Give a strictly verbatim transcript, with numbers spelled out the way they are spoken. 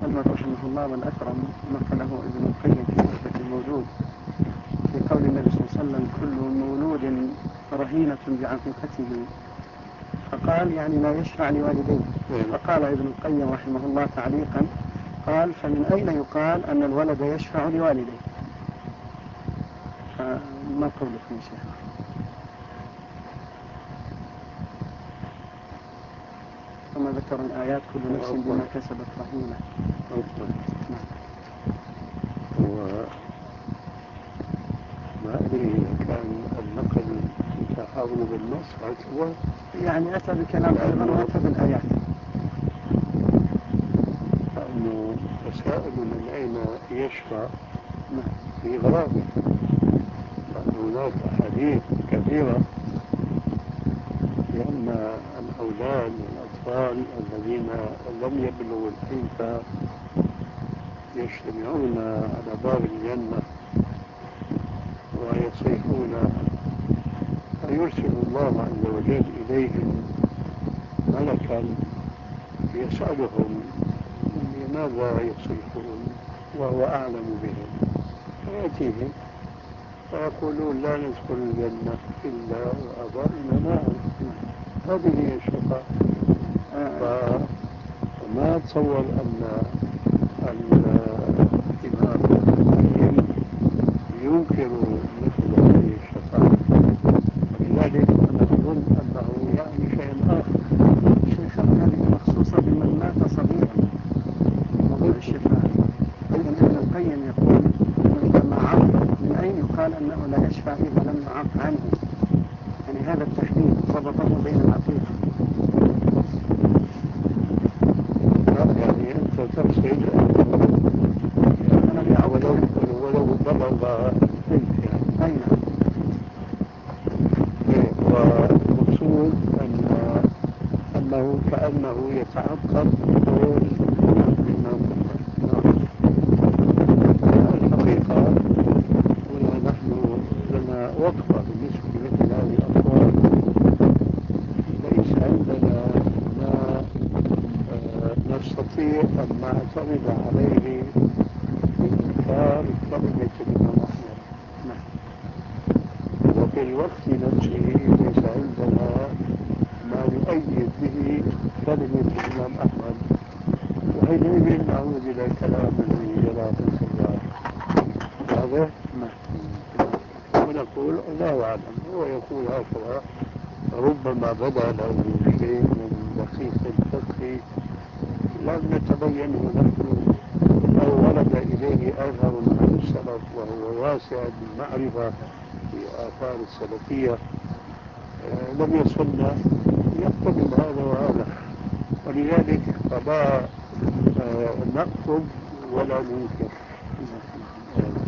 المر رحمه الله والأكرم نقله ابن القيم في وحدة الموجود في قول النبي صلى الله عليه وسلم كل مولود رهينة بعقيقته، فقال يعني لا يشفع لوالديه. فقال ابن القيم رحمه الله تعليقا قال فمن أين يقال أن الولد يشفع لوالديه؟ فما قولك يا شيخ؟ ثم ذكر الآيات كل نفس بما كسبت رهينة. ما أدري إذا كان النقل يتحاول بالنص هو يعني أتى بكلام أيضا وأتى بالآيات، لأنه تساؤل من أين يشفع في غرابة، لأن هناك أحاديث كثيرة لأن الأولاد والأطفال الذين لم يبلغوا الحنث يجتمعون على باب الجنة ويصيحون، فيرسل الله عز وجل إليهم ملكا يسألهم لماذا يصيحون وهو أعلم بهم، فيأتيهم فيقولون لا ندخل الجنة إلا وآباؤنا معهم. هذه هي الشفاعة. فما أتصور أن الإمام القيم ينكر مثل هذه الشفاعة، ولذلك أنا أظن أنه يعني شيء آخر. شيخ هذه مخصوصة بمن مات صغيرا موضوع الشفاعة، لكن ابن القيم يقول إذا ما عرف من أين يقال أنه لا يشفع إذا لم يعف عنه، يعني هذا التحديد ربطه بين العقيدة. يعني أنت تقصد أنه ولو ولو بلغ بنت يعني. أين والمقصود أن أنه كأنه يتعقب دور الإمام. الحقيقة هنا نحن لنا وقفة بالنسبة لمثل هذه الأطوار، ليس عندنا ما نستطيع أن نعتمد عليه بإنكار كلمة الإمام أحمد، وفي الوقت نفسه ليس عندنا ما يؤيد به كلمة الإمام أحمد، وحينئذ نعود إلى كلام جلالة الله واضح؟ ونقول الله أعلم. هو يقول هكذا، ربما بدا له شيء من دقيق الفقه لم نتبينه نحن، أو ورد إليه أثر عن السلف وهو واسع بالمعرفة في آثار السلفية لم يصلنا يقتضي هذا وهذا، ولذلك فلا نأخذ ولا ننكر.